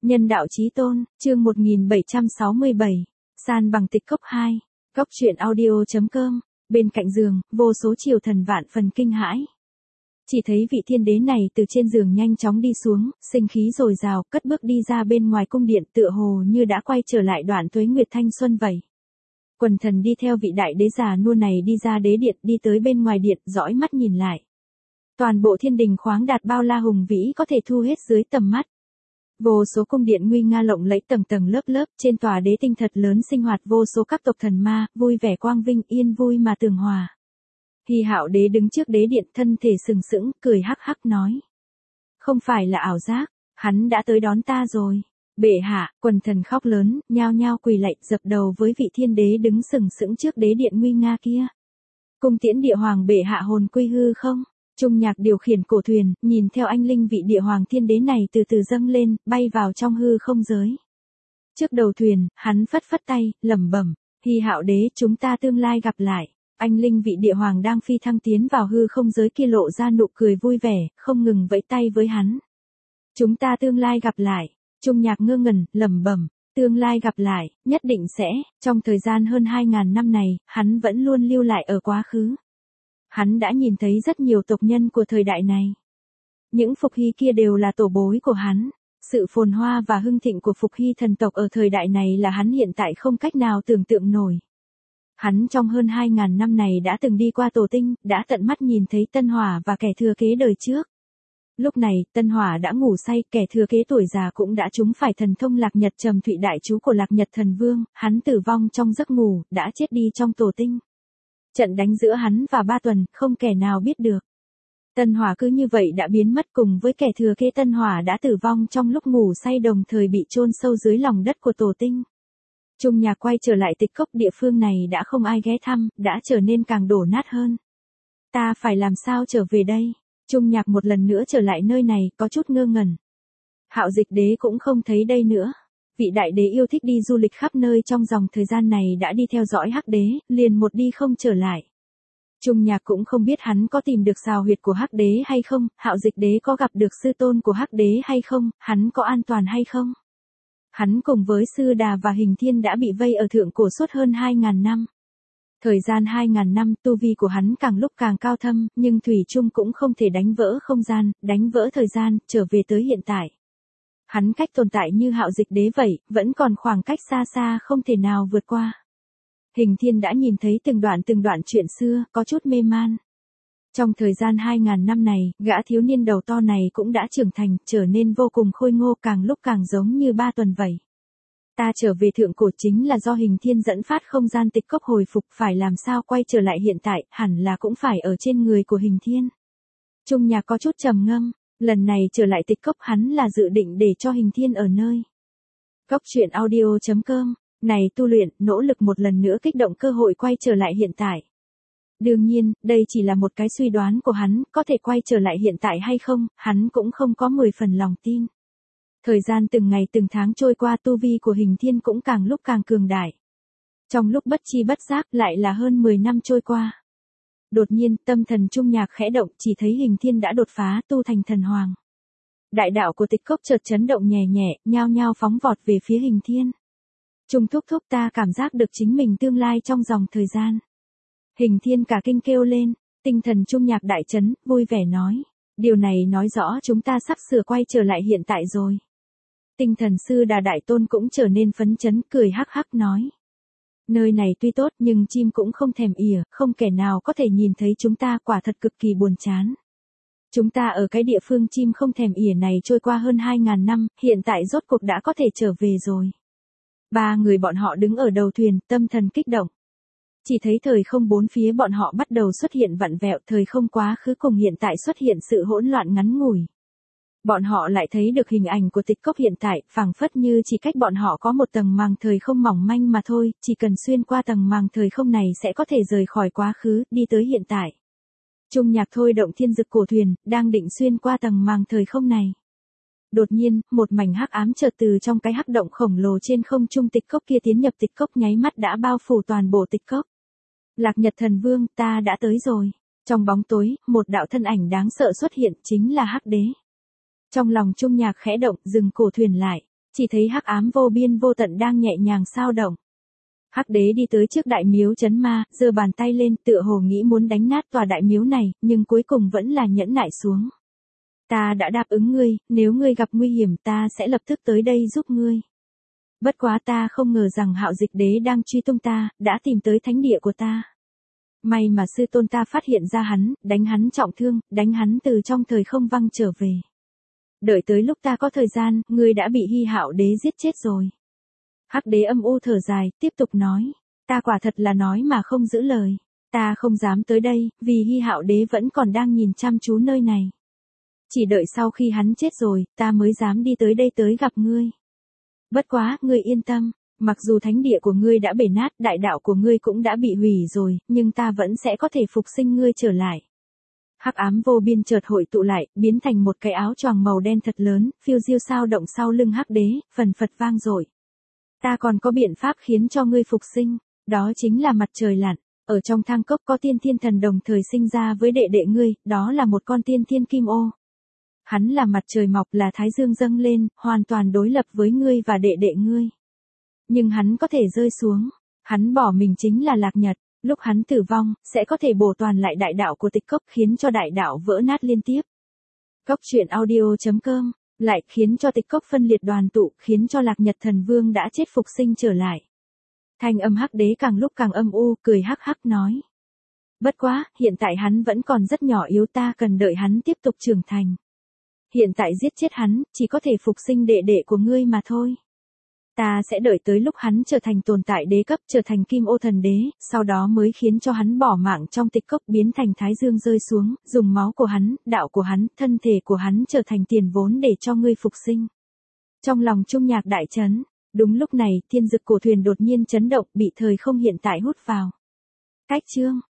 Nhân đạo chí tôn, chương 1767. San bằng tịch cốc 2. Góc truyện audio.com. Bên cạnh giường, vô số triều thần vạn phần kinh hãi. Chỉ thấy vị thiên đế này từ trên giường nhanh chóng đi xuống, sinh khí dồi dào, cất bước đi ra bên ngoài cung điện, tựa hồ như đã quay trở lại đoạn tuế nguyệt thanh xuân vậy. Quần thần đi theo vị đại đế già nua này đi ra đế điện, đi tới bên ngoài điện, dõi mắt nhìn lại. Toàn bộ thiên đình khoáng đạt bao la hùng vĩ có thể thu hết dưới tầm mắt. Vô số cung điện nguy nga lộng lẫy tầng tầng lớp lớp, trên tòa đế tinh thật lớn sinh hoạt vô số các tộc thần ma, vui vẻ quang vinh, yên vui mà tường hòa. Hy Hạo đế đứng trước đế điện, thân thể sừng sững, cười hắc hắc nói: không phải là ảo giác, hắn đã tới đón ta rồi. Bệ hạ, quần thần khóc lớn, nhao nhao quỳ lạy, dập đầu với vị thiên đế đứng sừng sững trước đế điện nguy nga kia. Cung tiễn địa hoàng bệ hạ hồn quy hư không. Trung Nhạc điều khiển cổ thuyền, nhìn theo anh linh vị địa hoàng thiên đế này từ từ dâng lên, bay vào trong hư không giới. Trước đầu thuyền, hắn phất phất tay, lẩm bẩm: Hy Hạo đế, chúng ta tương lai gặp lại. Anh linh vị địa hoàng đang phi thăng tiến vào hư không giới kia lộ ra nụ cười vui vẻ, không ngừng vẫy tay với hắn. Chúng ta tương lai gặp lại. Trung Nhạc ngơ ngẩn, lẩm bẩm: tương lai gặp lại, nhất định sẽ. Trong thời gian hơn 2000 năm này, hắn vẫn luôn lưu lại ở quá khứ. Hắn đã nhìn thấy rất nhiều tộc nhân của thời đại này. Những Phục Hy kia đều là tổ bối của hắn. Sự phồn hoa và hưng thịnh của Phục Hy thần tộc ở thời đại này là hắn hiện tại không cách nào tưởng tượng nổi. Hắn trong hơn 2000 năm này đã từng đi qua Tổ Tinh, đã tận mắt nhìn thấy Tân Hỏa và kẻ thừa kế đời trước. Lúc này, Tân Hỏa đã ngủ say, kẻ thừa kế tuổi già cũng đã trúng phải thần thông Lạc Nhật Trầm Thụy đại chú của Lạc Nhật Thần Vương, hắn tử vong trong giấc ngủ, đã chết đi trong Tổ Tinh. Trận đánh giữa hắn và Ba Tuần, không kẻ nào biết được. Tân Hỏa cứ như vậy đã biến mất cùng với kẻ thừa kế Tân Hỏa đã tử vong trong lúc ngủ say, đồng thời bị chôn sâu dưới lòng đất của Tổ Tinh. Trung Nhạc quay trở lại tịch cốc, địa phương này đã không ai ghé thăm, đã trở nên càng đổ nát hơn. Ta phải làm sao trở về đây? Trung Nhạc một lần nữa trở lại nơi này, có chút ngơ ngẩn. Hạo Dịch đế cũng không thấy đây nữa. Vị đại đế yêu thích đi du lịch khắp nơi trong dòng thời gian này đã đi theo dõi Hắc đế, liền một đi không trở lại. Trung Nhạc cũng không biết hắn có tìm được xào huyệt của Hắc đế hay không, Hạo Dịch đế có gặp được sư tôn của Hắc đế hay không, hắn có an toàn hay không. Hắn cùng với Sư Đà và Hình Thiên đã bị vây ở thượng cổ suốt hơn 2000 năm. Thời gian 2000 năm, tu vi của hắn càng lúc càng cao thâm, nhưng thủy chung cũng không thể đánh vỡ không gian, đánh vỡ thời gian, trở về tới hiện tại. Hắn cách tồn tại như Hạo Dịch đế vậy, vẫn còn khoảng cách xa xa không thể nào vượt qua. Hình Thiên đã nhìn thấy từng đoạn chuyện xưa, có chút mê man. Trong thời gian 2000 năm này, gã thiếu niên đầu to này cũng đã trưởng thành, trở nên vô cùng khôi ngô, càng lúc càng giống như Ba Tuần vậy. Ta trở về thượng cổ chính là do Hình Thiên dẫn phát không gian tịch cốc hồi phục, phải làm sao quay trở lại hiện tại, hẳn là cũng phải ở trên người của Hình Thiên. Trung Nhạc có chút trầm ngâm, lần này trở lại tịch cốc hắn là dự định để cho Hình Thiên ở nơi. Góc truyện audio.com, này tu luyện, nỗ lực một lần nữa kích động cơ hội quay trở lại hiện tại. Đương nhiên, đây chỉ là một cái suy đoán của hắn, có thể quay trở lại hiện tại hay không, hắn cũng không có 10 phần lòng tin. Thời gian từng ngày từng tháng trôi qua, tu vi của Hình Thiên cũng càng lúc càng cường đại. Trong lúc bất chi bất giác lại là hơn 10 năm trôi qua. Đột nhiên, tâm thần Trung Nhạc khẽ động, chỉ thấy Hình Thiên đã đột phá tu thành thần hoàng. Đại đạo của tịch cốc chợt chấn động nhẹ nhẹ, nhao nhao phóng vọt về phía Hình Thiên. Trung thúc thúc, ta cảm giác được chính mình tương lai trong dòng thời gian. Hình Thiên cả kinh kêu lên, tinh thần Trung Nhạc đại chấn, vui vẻ nói. Điều này nói rõ chúng ta sắp sửa quay trở lại hiện tại rồi. Tinh thần Sư Đà đại tôn cũng trở nên phấn chấn, cười hắc hắc nói. Nơi này tuy tốt nhưng chim cũng không thèm ỉa, không kẻ nào có thể nhìn thấy chúng ta, quả thật cực kỳ buồn chán. Chúng ta ở cái địa phương chim không thèm ỉa này trôi qua hơn 2000 năm, hiện tại rốt cuộc đã có thể trở về rồi. Ba người bọn họ đứng ở đầu thuyền, tâm thần kích động. Chỉ thấy thời không bốn phía bọn họ bắt đầu xuất hiện vặn vẹo, thời không quá khứ cùng hiện tại xuất hiện sự hỗn loạn ngắn ngủi. Bọn họ lại thấy được hình ảnh của tịch cốc hiện tại, phảng phất như chỉ cách bọn họ có một tầng màng thời không mỏng manh mà thôi, chỉ cần xuyên qua tầng màng thời không này sẽ có thể rời khỏi quá khứ, đi tới hiện tại. Trung Nhạc thôi động thiên dực cổ thuyền, đang định xuyên qua tầng màng thời không này. Đột nhiên, một mảnh hắc ám chợt từ trong cái hắc động khổng lồ trên không trung tịch cốc kia tiến nhập tịch cốc, nháy mắt đã bao phủ toàn bộ tịch cốc. Lạc Nhật Thần Vương, ta đã tới rồi. Trong bóng tối, một đạo thân ảnh đáng sợ xuất hiện, chính là Hắc đế. Trong lòng Trung Nhạc khẽ động, dừng cổ thuyền lại. Chỉ thấy hắc ám vô biên vô tận đang nhẹ nhàng xao động. Hắc đế đi tới trước đại miếu trấn ma, giơ bàn tay lên tựa hồ nghĩ muốn đánh nát tòa đại miếu này, nhưng cuối cùng vẫn là nhẫn nại xuống. Ta đã đáp ứng ngươi, nếu ngươi gặp nguy hiểm ta sẽ lập tức tới đây giúp ngươi. Bất quá ta không ngờ rằng Hạo Dịch Đế đang truy tung ta, đã tìm tới thánh địa của ta. May mà sư tôn ta phát hiện ra hắn, đánh hắn trọng thương, đánh hắn từ trong thời không văng trở về. Đợi tới lúc ta có thời gian, ngươi đã bị Hy Hạo Đế giết chết rồi. Hắc đế âm u thở dài, tiếp tục nói. Ta quả thật là nói mà không giữ lời. Ta không dám tới đây, vì Hy Hạo Đế vẫn còn đang nhìn chăm chú nơi này. Chỉ đợi sau khi hắn chết rồi, ta mới dám đi tới đây tới gặp ngươi. Bất quá, ngươi yên tâm, mặc dù thánh địa của ngươi đã bể nát, đại đạo của ngươi cũng đã bị hủy rồi, nhưng ta vẫn sẽ có thể phục sinh ngươi trở lại. Hắc ám vô biên chợt hội tụ lại, biến thành một cái áo choàng màu đen thật lớn, phiêu diêu sao động sau lưng Hắc đế, phần phật vang dội. Ta còn có biện pháp khiến cho ngươi phục sinh, đó chính là mặt trời lặn. Ở trong thang cốc có tiên thiên thần đồng thời sinh ra với đệ đệ ngươi, đó là một con tiên thiên kim ô. Hắn là mặt trời mọc, là thái dương dâng lên, hoàn toàn đối lập với ngươi và đệ đệ ngươi. Nhưng hắn có thể rơi xuống, hắn bỏ mình chính là Lạc Nhật, lúc hắn tử vong, sẽ có thể bổ toàn lại đại đạo của Tịch Cốc khiến cho đại đạo vỡ nát liên tiếp. Cốc truyện audio.com, lại khiến cho Tịch Cốc phân liệt đoàn tụ, khiến cho Lạc Nhật thần vương đã chết phục sinh trở lại. Thanh âm Hắc đế càng lúc càng âm u, cười hắc hắc nói. Bất quá, hiện tại hắn vẫn còn rất nhỏ yếu, ta cần đợi hắn tiếp tục trưởng thành. Hiện tại giết chết hắn, chỉ có thể phục sinh đệ đệ của ngươi mà thôi. Ta sẽ đợi tới lúc hắn trở thành tồn tại đế cấp, trở thành Kim Ô thần đế, sau đó mới khiến cho hắn bỏ mạng trong Tịch Cốc, biến thành thái dương rơi xuống, dùng máu của hắn, đạo của hắn, thân thể của hắn trở thành tiền vốn để cho ngươi phục sinh. Trong lòng Trung Nhạc đại chấn, đúng lúc này, thiên dực cổ thuyền đột nhiên chấn động, bị thời không hiện tại hút vào. Cách chương